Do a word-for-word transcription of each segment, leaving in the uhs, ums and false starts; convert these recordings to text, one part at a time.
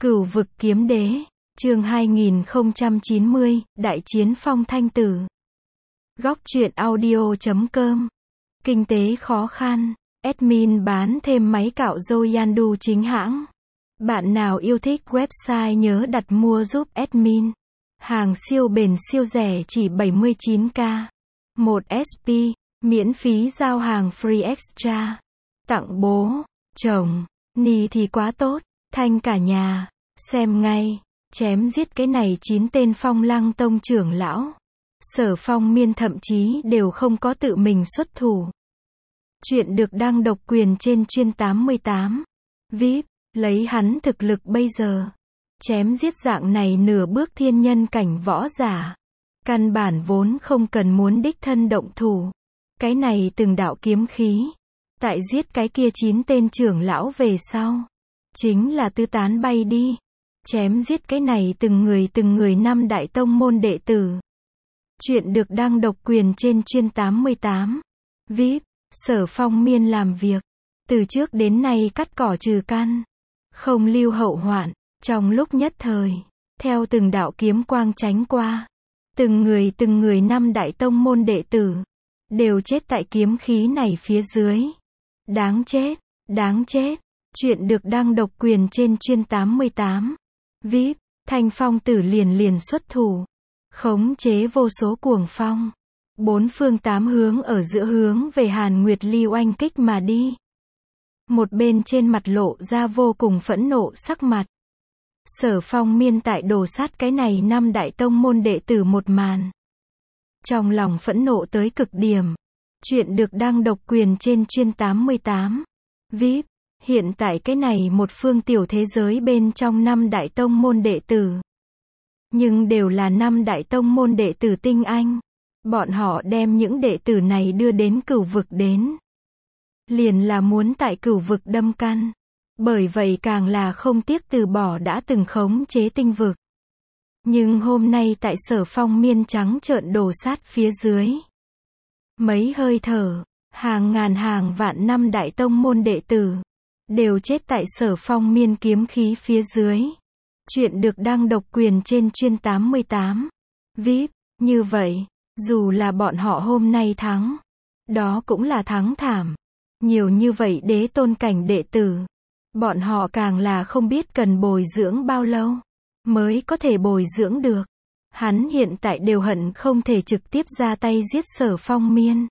Cửu vực kiếm đế, chương hai nghìn không trăm chín mươi, đại chiến phong thanh tử. Góc truyện audio chấm com. Kinh tế khó khăn, admin bán thêm máy cạo râu Yandu chính hãng. Bạn nào yêu thích website nhớ đặt mua giúp admin. Hàng siêu bền siêu rẻ chỉ bảy mươi chín k. một ét pê, miễn phí giao hàng free extra. Tặng bố, chồng, ni thì quá tốt, thanh cả nhà. Xem ngay, chém giết cái này chín tên Phong Lăng Tông trưởng lão. Sở Phong Miên thậm chí đều không có tự mình xuất thủ. Chuyện được đăng độc quyền trên chuyên tám mươi tám. vê i pê, lấy hắn thực lực bây giờ. Chém giết dạng này nửa bước thiên nhân cảnh võ giả. Căn bản vốn không cần muốn đích thân động thủ. Cái này từng đạo kiếm khí. Tại giết cái kia chín tên trưởng lão về sau. Chính là tứ tán bay đi. Chém giết cái này từng người từng người năm đại tông môn đệ tử. Chuyện được đăng độc quyền trên chuyên tám mươi tám. vê i pê, Sở Phong Miên làm việc. Từ trước đến nay cắt cỏ trừ căn. Không lưu hậu hoạn. Trong lúc nhất thời. Theo từng đạo kiếm quang tránh qua. Từng người từng người năm đại tông môn đệ tử. Đều chết tại kiếm khí này phía dưới. Đáng chết, đáng chết. Chuyện được đăng độc quyền trên chuyên tám mươi tám. vê i pê, Thanh Phong tử liền liền xuất thủ. Khống chế vô số cuồng phong. Bốn phương tám hướng ở giữa hướng về Hàn Nguyệt Ly oanh kích mà đi. Một bên trên mặt lộ ra vô cùng phẫn nộ sắc mặt. Sở Phong Miên tại đồ sát cái này năm đại tông môn đệ tử một màn. Trong lòng phẫn nộ tới cực điểm. Chuyện được đăng độc quyền trên chuyên tám mươi tám. vê i pê, hiện tại cái này một phương tiểu thế giới bên trong năm đại tông môn đệ tử. Nhưng đều là năm đại tông môn đệ tử tinh anh. Bọn họ đem những đệ tử này đưa đến cửu vực đến. Liền là muốn tại cửu vực đâm căn. Bởi vậy càng là không tiếc từ bỏ đã từng khống chế tinh vực. Nhưng hôm nay tại Sở Phong Miên trắng trợn đổ sát phía dưới. Mấy hơi thở, hàng ngàn hàng vạn năm đại tông môn đệ tử. Đều chết tại Sở Phong Miên kiếm khí phía dưới. Chuyện được đăng độc quyền trên chuyên tám mươi tám. vê i pê, như vậy, dù là bọn họ hôm nay thắng. Đó cũng là thắng thảm. Nhiều như vậy đế tôn cảnh đệ tử. Bọn họ càng là không biết cần bồi dưỡng bao lâu. Mới có thể bồi dưỡng được. Hắn hiện tại đều hận không thể trực tiếp ra tay giết Sở Phong Miên.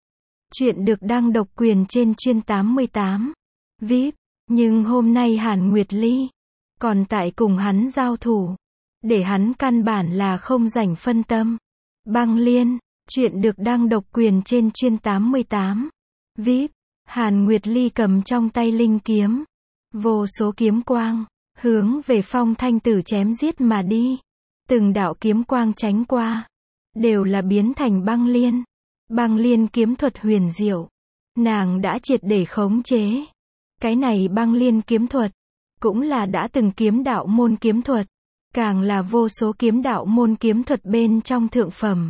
Chuyện được đăng độc quyền trên chuyên tám mươi tám. vê i pê, nhưng hôm nay Hàn Nguyệt Ly. Còn tại cùng hắn giao thủ. Để hắn căn bản là không rảnh phân tâm. Băng Liên. Chuyện được đăng độc quyền trên chuyên tám mươi tám. vê i pê, Hàn Nguyệt Ly cầm trong tay linh kiếm. Vô số kiếm quang. Hướng về Phong Thanh Tử chém giết mà đi. Từng đạo kiếm quang tránh qua. Đều là biến thành băng liên. Băng liên kiếm thuật huyền diệu. Nàng đã triệt để khống chế. Cái này băng liên kiếm thuật. Cũng là đã từng kiếm đạo môn kiếm thuật. Càng là vô số kiếm đạo môn kiếm thuật bên trong thượng phẩm.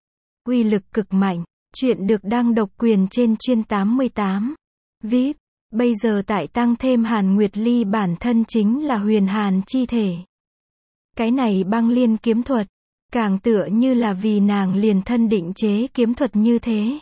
Uy lực cực mạnh. Chuyện được đăng độc quyền trên chuyên tám mươi tám. vê i pê, bây giờ tại tăng thêm Hàn Nguyệt Ly bản thân chính là huyền hàn chi thể. Cái này băng liên kiếm thuật. Càng tựa như là vì nàng liền thân định chế kiếm thuật như thế.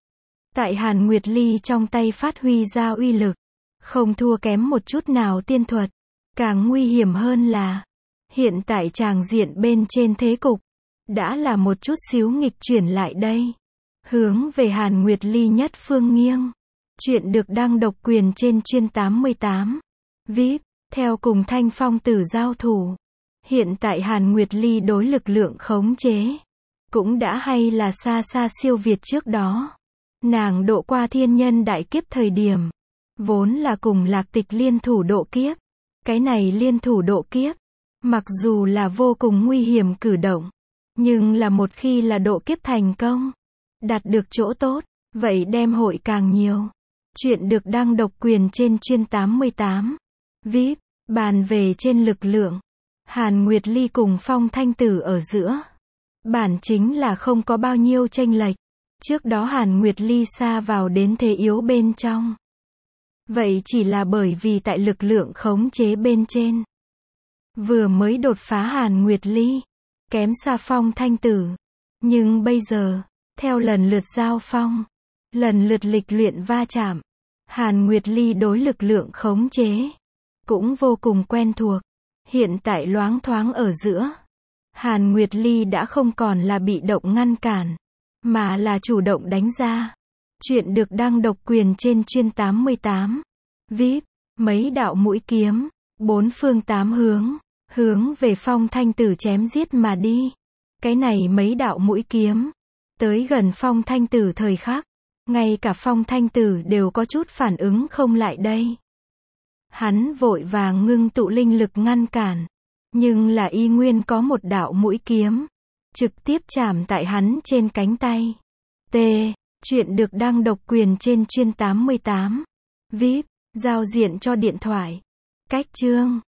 Tại Hàn Nguyệt Ly trong tay phát huy ra uy lực. Không thua kém một chút nào tiên thuật. Càng nguy hiểm hơn là. Hiện tại tràng diện bên trên thế cục. Đã là một chút xíu nghịch chuyển lại đây. Hướng về Hàn Nguyệt Ly nhất phương nghiêng. Chuyện được đăng độc quyền trên chuyên tám mươi tám. vê i pê, theo cùng Thanh Phong tử giao thủ. Hiện tại Hàn Nguyệt Ly đối lực lượng khống chế. Cũng đã hay là xa xa siêu việt trước đó. Nàng độ qua thiên nhân đại kiếp thời điểm. Vốn là cùng Lạc Tịch liên thủ độ kiếp. Cái này liên thủ độ kiếp. Mặc dù là vô cùng nguy hiểm cử động. Nhưng là một khi là độ kiếp thành công. Đạt được chỗ tốt. Vậy đem hội càng nhiều. Chuyện được đăng độc quyền trên chuyên tám mươi tám. vê i pê, bàn về trên lực lượng. Hàn Nguyệt Ly cùng Phong Thanh Tử ở giữa. Bản chính là không có bao nhiêu chênh lệch. Trước đó Hàn Nguyệt Ly xa vào đến thế yếu bên trong. Vậy chỉ là bởi vì tại lực lượng khống chế bên trên. vừa mới đột phá Hàn Nguyệt Ly, kém xa Phong Thanh Tử. Nhưng bây giờ, theo lần lượt giao phong, lần lượt lịch luyện va chạm, Hàn Nguyệt Ly đối lực lượng khống chế cũng vô cùng quen thuộc. Hiện tại loáng thoáng ở giữa, Hàn Nguyệt Ly đã không còn là bị động ngăn cản, mà là chủ động đánh ra. Chuyện được đăng độc quyền trên chuyên tám mươi tám. vê i pê, mấy đạo mũi kiếm, bốn phương tám hướng, hướng về Phong Thanh Tử chém giết mà đi. Cái này mấy đạo mũi kiếm, tới gần Phong Thanh Tử thời khắc, ngay cả Phong Thanh Tử đều có chút phản ứng không lại đây. Hắn vội vàng ngưng tụ linh lực ngăn cản, nhưng là y nguyên có một đạo mũi kiếm, trực tiếp chạm tại hắn trên cánh tay. T. Chuyện được đăng độc quyền trên chuyên tám mươi tám. vê i pê, giao diện cho điện thoại. Cách chương